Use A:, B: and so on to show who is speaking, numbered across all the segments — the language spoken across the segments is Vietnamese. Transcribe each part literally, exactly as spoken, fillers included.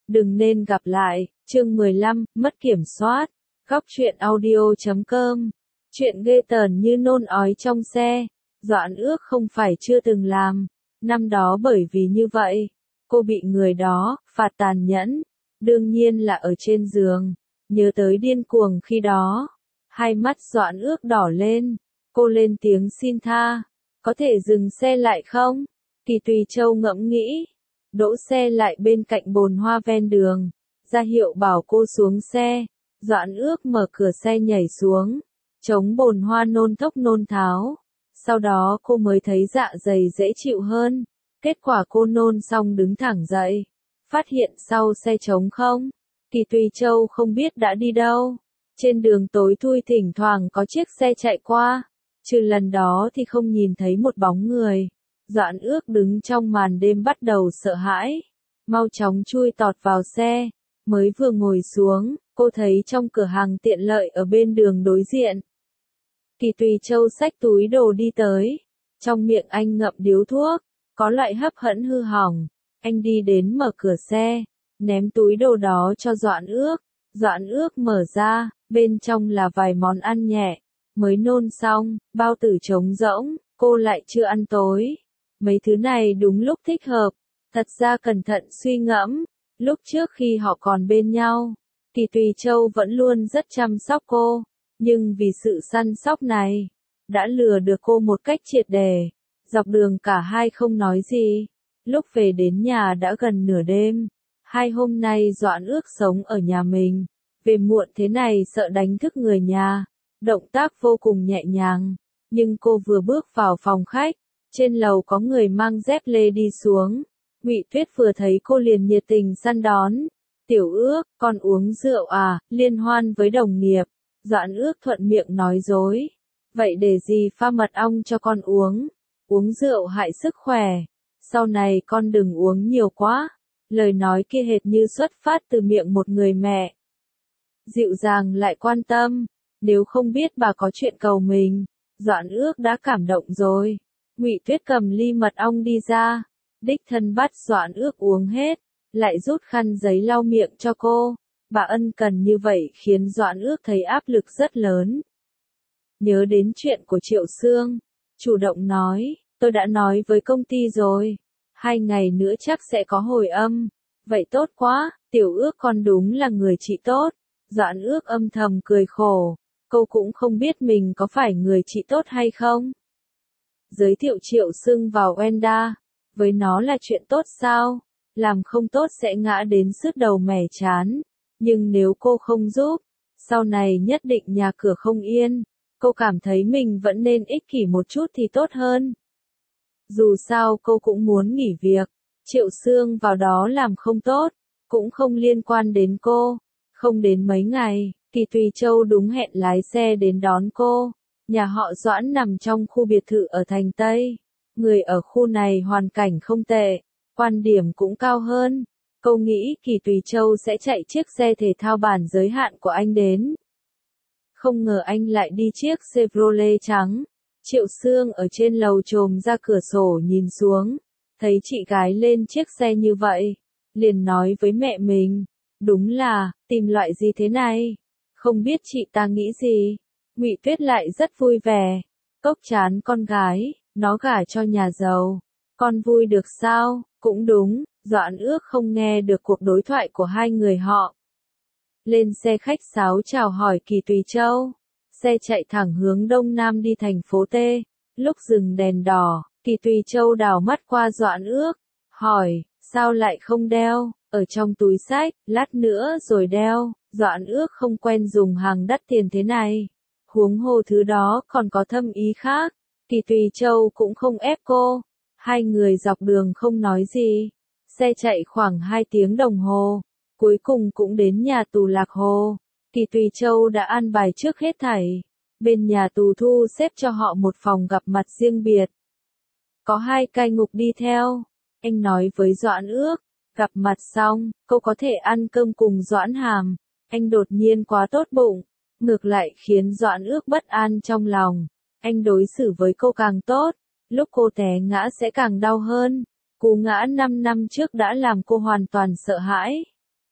A: Đừng nên gặp lại, chương mười lăm, mất kiểm soát. Góc truyện audio chấm com. Chuyện ghê tởm như nôn ói trong xe. Doãn ước không phải chưa từng làm. Năm đó bởi vì như vậy, cô bị người đó phạt tàn nhẫn. Đương nhiên là ở trên giường. Nhớ tới điên cuồng khi đó. Hai mắt Doãn ước đỏ lên. Cô lên tiếng xin tha. Có thể dừng xe lại không? Kỳ Tùy Châu ngẫm nghĩ. Đỗ xe lại bên cạnh bồn hoa ven đường. Ra hiệu bảo cô xuống xe. Doãn ước mở cửa xe nhảy xuống. Chống bồn hoa nôn thốc nôn tháo. Sau đó cô mới thấy dạ dày dễ chịu hơn. Kết quả cô nôn xong đứng thẳng dậy. Phát hiện sau xe trống không. Kỳ Tùy Châu không biết đã đi đâu. Trên đường tối thui thỉnh thoảng có chiếc xe chạy qua. Trừ lần đó thì không nhìn thấy một bóng người. Doãn ước đứng trong màn đêm bắt đầu sợ hãi. Mau chóng chui tọt vào xe. Mới vừa ngồi xuống, cô thấy trong cửa hàng tiện lợi ở bên đường đối diện. Kỳ Tùy Châu xách túi đồ đi tới. Trong miệng anh ngậm điếu thuốc. Có loại hấp hẫn hư hỏng. Anh đi đến mở cửa xe. Ném túi đồ đó cho Doãn ước. Doãn ước mở ra. Bên trong là vài món ăn nhẹ. Mới nôn xong, bao tử trống rỗng. Cô lại chưa ăn tối. Mấy thứ này đúng lúc thích hợp. Thật ra cẩn thận suy ngẫm. Lúc trước khi họ còn bên nhau, Kỳ Tùy Châu vẫn luôn rất chăm sóc cô. Nhưng vì sự săn sóc này, đã lừa được cô một cách triệt để. Dọc đường cả hai không nói gì. Lúc về đến nhà đã gần nửa đêm. Hai hôm nay Doãn ước sống ở nhà mình. Về muộn thế này sợ đánh thức người nhà. Động tác vô cùng nhẹ nhàng. Nhưng cô vừa bước vào phòng khách. Trên lầu có người mang dép lê đi xuống. Ngụy Tuyết vừa thấy cô liền nhiệt tình săn đón. Tiểu ước, con uống rượu à, liên hoan với đồng nghiệp. Doãn ước thuận miệng nói dối. Vậy để gì pha mật ong cho con uống. Uống rượu hại sức khỏe. Sau này con đừng uống nhiều quá. Lời nói kia hệt như xuất phát từ miệng một người mẹ. Dịu dàng lại quan tâm. Nếu không biết bà có chuyện cầu mình, Doãn ước đã cảm động rồi. Ngụy Tuyết cầm ly mật ong đi ra. Đích thân bắt Doãn ước uống hết. Lại rút khăn giấy lau miệng cho cô. Bà ân cần như vậy khiến Doãn ước thấy áp lực rất lớn. Nhớ đến chuyện của Triệu Sương. Chủ động nói, tôi đã nói với công ty rồi. Hai ngày nữa chắc sẽ có hồi âm. Vậy tốt quá, tiểu ước con đúng là người chị tốt. Doãn ước âm thầm cười khổ. Cô cũng không biết mình có phải người chị tốt hay không. Giới thiệu Triệu Sương vào Wenda. Với nó là chuyện tốt sao? Làm không tốt sẽ ngã đến sứt đầu mẻ chán. Nhưng nếu cô không giúp, sau này nhất định nhà cửa không yên. Cô cảm thấy mình vẫn nên ích kỷ một chút thì tốt hơn. Dù sao cô cũng muốn nghỉ việc. Triệu Sương vào đó làm không tốt, cũng không liên quan đến cô. Không đến mấy ngày, Kỳ Tùy Châu đúng hẹn lái xe đến đón cô. Nhà họ Doãn nằm trong khu biệt thự ở thành Tây. Người ở khu này hoàn cảnh không tệ, quan điểm cũng cao hơn. Cô nghĩ Kỳ Tùy Châu sẽ chạy chiếc xe thể thao bản giới hạn của anh đến. Không ngờ anh lại đi chiếc Chevrolet trắng. Triệu Sương ở trên lầu chồm ra cửa sổ nhìn xuống. Thấy chị gái lên chiếc xe như vậy. Liền nói với mẹ mình. Đúng là, tìm loại gì thế này? Không biết chị ta nghĩ gì? Ngụy Tuyết lại rất vui vẻ. Cốc chán con gái, nó gả cho nhà giàu. Con vui được sao? Cũng đúng, Doãn ước không nghe được cuộc đối thoại của hai người họ. Lên xe khách sáo chào hỏi Kỳ Tùy Châu. Xe chạy thẳng hướng đông nam đi thành phố T. Lúc dừng đèn đỏ, Kỳ Tùy Châu đảo mắt qua Doãn ước. Hỏi, sao lại không đeo? Ở trong túi xách, lát nữa rồi đeo. Doãn ước không quen dùng hàng đắt tiền thế này. Huống hồ thứ đó còn có thâm ý khác. Kỳ Tùy Châu cũng không ép cô. Hai người dọc đường không nói gì. Xe chạy khoảng hai tiếng đồng hồ. Cuối cùng cũng đến nhà tù Lạc Hồ. Kỳ Tùy Châu đã an bài trước hết thảy. Bên nhà tù thu xếp cho họ một phòng gặp mặt riêng biệt. Có hai cai ngục đi theo. Anh nói với Doãn ước. Gặp mặt xong, cô có thể ăn cơm cùng Doãn Hàm. Anh đột nhiên quá tốt bụng. Ngược lại khiến Doãn ước bất an trong lòng. Anh đối xử với cô càng tốt. Lúc cô té ngã sẽ càng đau hơn. Cú ngã năm năm trước đã làm cô hoàn toàn sợ hãi.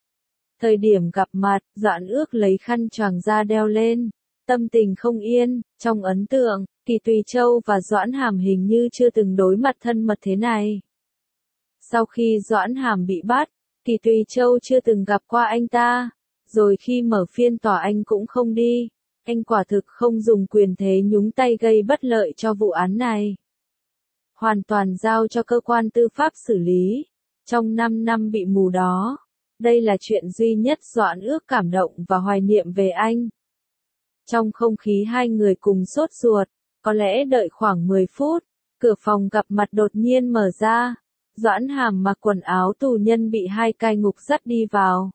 A: Thời điểm gặp mặt, Doãn Ước lấy khăn choàng ra đeo lên, tâm tình không yên, trong ấn tượng, Kỳ Tùy Châu và Doãn Hàm hình như chưa từng đối mặt thân mật thế này. Sau khi Doãn Hàm bị bắt, Kỳ Tùy Châu chưa từng gặp qua anh ta, rồi khi mở phiên tòa anh cũng không đi, anh quả thực không dùng quyền thế nhúng tay gây bất lợi cho vụ án này. Hoàn toàn giao cho cơ quan tư pháp xử lý, trong năm năm bị mù đó. Đây là chuyện duy nhất Doãn Ước cảm động và hoài niệm về anh. Trong không khí hai người cùng sốt ruột, có lẽ đợi khoảng mười phút, cửa phòng gặp mặt đột nhiên mở ra. Doãn Hàm mặc quần áo tù nhân bị hai cai ngục dắt đi vào.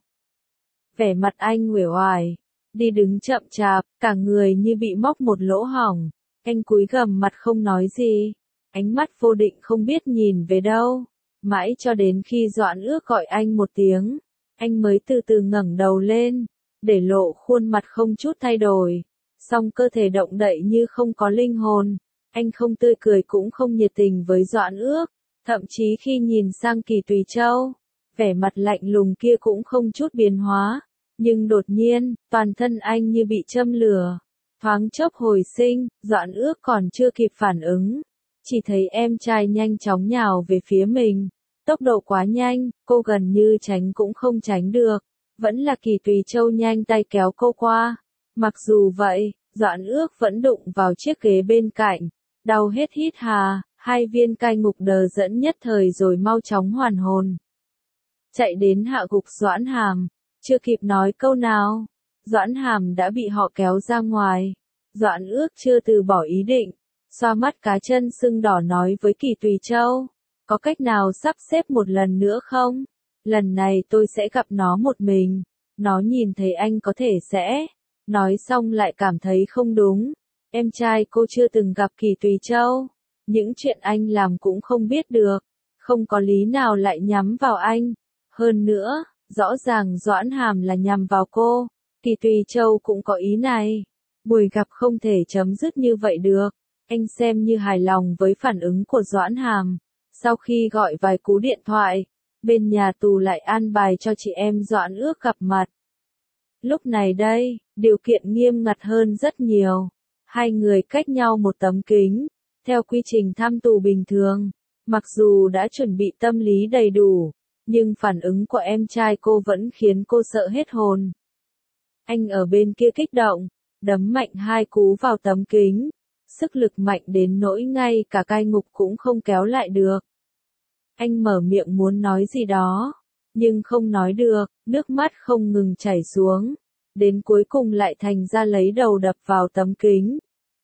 A: Vẻ mặt anh uể oải, đi đứng chậm chạp, cả người như bị móc một lỗ hổng. Anh cúi gằm mặt không nói gì, ánh mắt vô định không biết nhìn về đâu. Mãi cho đến khi Doãn Ước gọi anh một tiếng, anh mới từ từ ngẩng đầu lên, để lộ khuôn mặt không chút thay đổi, song cơ thể động đậy như không có linh hồn. Anh không tươi cười cũng không nhiệt tình với Doãn Ước, thậm chí khi nhìn sang Kỳ Tùy Châu, vẻ mặt lạnh lùng kia cũng không chút biến hóa. Nhưng đột nhiên, toàn thân anh như bị châm lửa, thoáng chốc hồi sinh. Doãn Ước còn chưa kịp phản ứng, chỉ thấy em trai nhanh chóng nhào về phía mình. Tốc độ quá nhanh, cô gần như tránh cũng không tránh được, vẫn là Kỳ Tùy Châu nhanh tay kéo cô qua. Mặc dù vậy, Doãn Ước vẫn đụng vào chiếc ghế bên cạnh, đau hết hít hà, hai viên cai ngục đờ dẫn nhất thời rồi mau chóng hoàn hồn. Chạy đến hạ gục Doãn Hàm, chưa kịp nói câu nào, Doãn Hàm đã bị họ kéo ra ngoài. Doãn Ước chưa từ bỏ ý định, xoa mắt cá chân sưng đỏ nói với Kỳ Tùy Châu. Có cách nào sắp xếp một lần nữa không? Lần này tôi sẽ gặp nó một mình. Nó nhìn thấy anh có thể sẽ. Nói xong lại cảm thấy không đúng. Em trai cô chưa từng gặp Kỳ Tùy Châu. Những chuyện anh làm cũng không biết được. Không có lý nào lại nhắm vào anh. Hơn nữa, rõ ràng Doãn Hàm là nhằm vào cô. Kỳ Tùy Châu cũng có ý này. Buổi gặp không thể chấm dứt như vậy được. Anh xem như hài lòng với phản ứng của Doãn Hàm. Sau khi gọi vài cú điện thoại, bên nhà tù lại an bài cho chị em Doãn Ước gặp mặt. Lúc này đây, điều kiện nghiêm ngặt hơn rất nhiều. Hai người cách nhau một tấm kính, theo quy trình thăm tù bình thường. Mặc dù đã chuẩn bị tâm lý đầy đủ, nhưng phản ứng của em trai cô vẫn khiến cô sợ hết hồn. Anh ở bên kia kích động, đấm mạnh hai cú vào tấm kính. Sức lực mạnh đến nỗi ngay cả cai ngục cũng không kéo lại được. Anh mở miệng muốn nói gì đó, nhưng không nói được, nước mắt không ngừng chảy xuống. Đến cuối cùng lại thành ra lấy đầu đập vào tấm kính.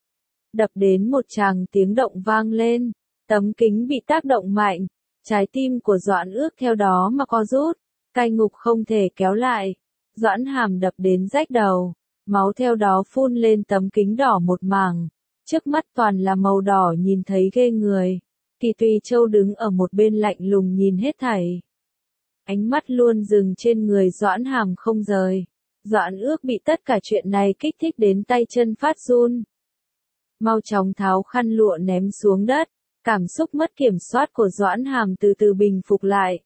A: Đập đến một tràng tiếng động vang lên, tấm kính bị tác động mạnh, trái tim của Doãn Ước theo đó mà co rút, cai ngục không thể kéo lại. Doãn Hàm đập đến rách đầu, máu theo đó phun lên tấm kính đỏ một mảng. Trước mắt toàn là màu đỏ nhìn thấy ghê người. Kỳ Tùy Châu đứng ở một bên lạnh lùng nhìn hết thảy. Ánh mắt luôn dừng trên người Doãn Hàm không rời. Doãn Ước bị tất cả chuyện này kích thích đến tay chân phát run. Mau chóng tháo khăn lụa ném xuống đất. Cảm xúc mất kiểm soát của Doãn Hàm từ từ bình phục lại.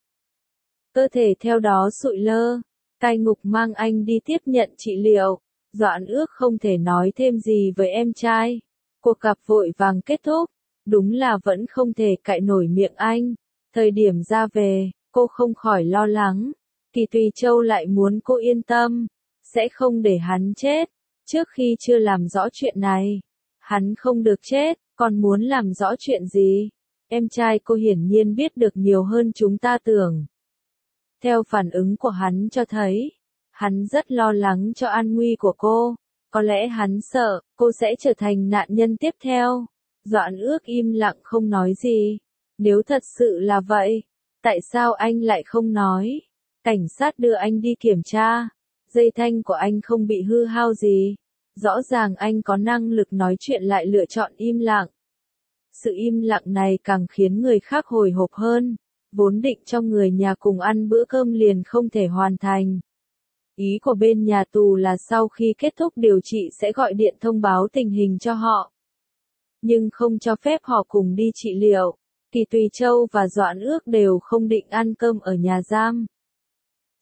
A: Cơ thể theo đó sụi lơ. Cai ngục mang anh đi tiếp nhận trị liệu. Doãn Ước không thể nói thêm gì với em trai. Cuộc gặp vội vàng kết thúc, đúng là vẫn không thể cạy nổi miệng anh. Thời điểm ra về, cô không khỏi lo lắng. Kỳ Tùy Châu lại muốn cô yên tâm, sẽ không để hắn chết. Trước khi chưa làm rõ chuyện này, hắn không được chết, còn muốn làm rõ chuyện gì? Em trai cô hiển nhiên biết được nhiều hơn chúng ta tưởng. Theo phản ứng của hắn cho thấy, hắn rất lo lắng cho an nguy của cô. Có lẽ hắn sợ, cô sẽ trở thành nạn nhân tiếp theo. Doãn Ước im lặng không nói gì. Nếu thật sự là vậy, tại sao anh lại không nói? Cảnh sát đưa anh đi kiểm tra. Dây thanh của anh không bị hư hao gì. Rõ ràng anh có năng lực nói chuyện lại lựa chọn im lặng. Sự im lặng này càng khiến người khác hồi hộp hơn. Vốn định cho người nhà cùng ăn bữa cơm liền không thể hoàn thành. Ý của bên nhà tù là sau khi kết thúc điều trị sẽ gọi điện thông báo tình hình cho họ. Nhưng không cho phép họ cùng đi trị liệu. Kỳ Tùy Châu và Doãn Ước đều không định ăn cơm ở nhà giam.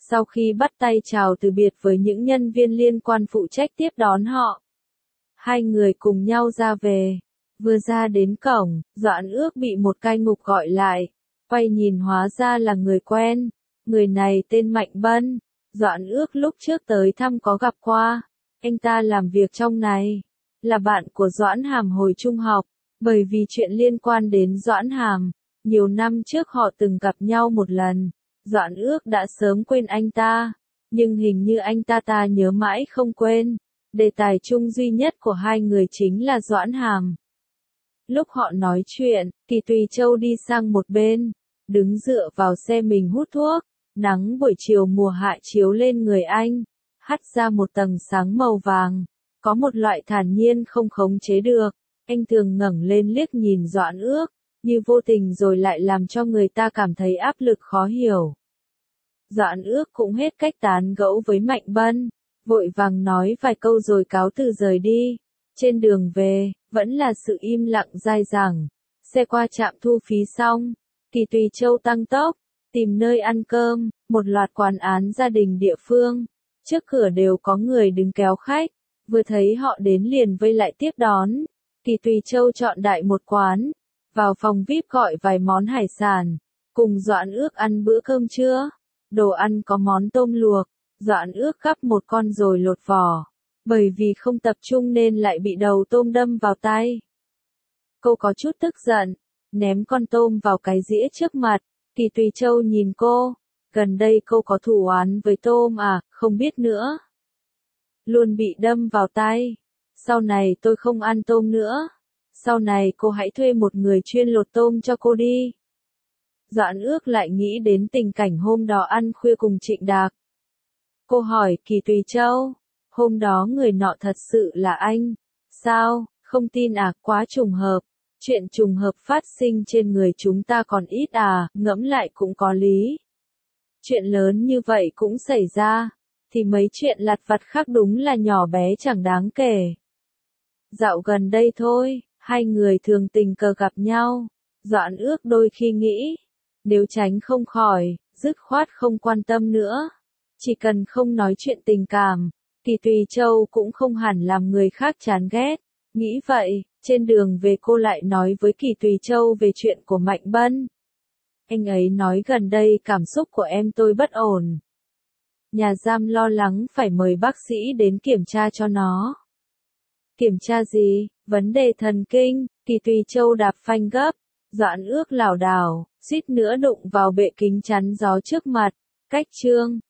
A: Sau khi bắt tay chào từ biệt với những nhân viên liên quan phụ trách tiếp đón họ, hai người cùng nhau ra về. Vừa ra đến cổng, Doãn Ước bị một cai ngục gọi lại. Quay nhìn hóa ra là người quen. Người này tên Mạnh Bân. Doãn Ước lúc trước tới thăm có gặp qua. Anh ta làm việc trong này. Là bạn của Doãn Hàm hồi trung học. Bởi vì chuyện liên quan đến Doãn Hàm, nhiều năm trước họ từng gặp nhau một lần. Doãn Ước đã sớm quên anh ta. Nhưng hình như anh ta ta nhớ mãi không quên. Đề tài chung duy nhất của hai người chính là Doãn Hàm. Lúc họ nói chuyện, Kỳ Tùy Châu đi sang một bên, đứng dựa vào xe mình hút thuốc. Nắng buổi chiều mùa hạ chiếu lên người anh, hắt ra một tầng sáng màu vàng. Có một loại thản nhiên không khống chế được. Anh thường ngẩng lên liếc nhìn Doãn Ước, như vô tình rồi lại làm cho người ta cảm thấy áp lực khó hiểu. Doãn Ước cũng hết cách tán gẫu với Mạnh Bân, vội vàng nói vài câu rồi cáo từ rời đi. Trên đường về, vẫn là sự im lặng dai dẳng. Xe qua trạm thu phí xong, Kỳ Tùy Châu tăng tốc, tìm nơi ăn cơm, một loạt quán án gia đình địa phương. Trước cửa đều có người đứng kéo khách, vừa thấy họ đến liền vây lại tiếp đón. Kỳ Tùy Châu chọn đại một quán, vào phòng vi ai pi gọi vài món hải sản, cùng Doãn Ước ăn bữa cơm trưa. Đồ ăn có món tôm luộc, Doãn Ước gắp một con rồi lột vỏ. Bởi vì không tập trung nên lại bị đầu tôm đâm vào tay. Cô có chút tức giận, ném con tôm vào cái dĩa trước mặt. Kỳ Tùy Châu nhìn cô, gần đây cô có thù oán với tôm à, không biết nữa. Luôn bị đâm vào tay. Sau này tôi không ăn tôm nữa. Sau này cô hãy thuê một người chuyên lột tôm cho cô đi. Doãn Ước lại nghĩ đến tình cảnh hôm đó ăn khuya cùng Trịnh Đạc. Cô hỏi Kỳ Tùy Châu, hôm đó người nọ thật sự là anh? Sao, không tin à, quá trùng hợp. Chuyện trùng hợp phát sinh trên người chúng ta còn ít à, ngẫm lại cũng có lý. Chuyện lớn như vậy cũng xảy ra, thì mấy chuyện lặt vặt khác đúng là nhỏ bé chẳng đáng kể. Dạo gần đây thôi, hai người thường tình cờ gặp nhau. Doãn Ước đôi khi nghĩ, nếu tránh không khỏi, dứt khoát không quan tâm nữa. Chỉ cần không nói chuyện tình cảm, Kỳ Tùy Châu cũng không hẳn làm người khác chán ghét. Nghĩ vậy, trên đường về cô lại nói với Kỳ Tùy Châu về chuyện của Mạnh Bân. Anh ấy nói gần đây cảm xúc của em tôi bất ổn. Nhà giam lo lắng phải mời bác sĩ đến kiểm tra cho nó. Kiểm tra gì? Vấn đề thần kinh. Kỳ Tùy Châu đạp phanh gấp. Doãn Ước lảo đảo, suýt nữa đụng vào bệ kính chắn gió trước mặt. Cách chương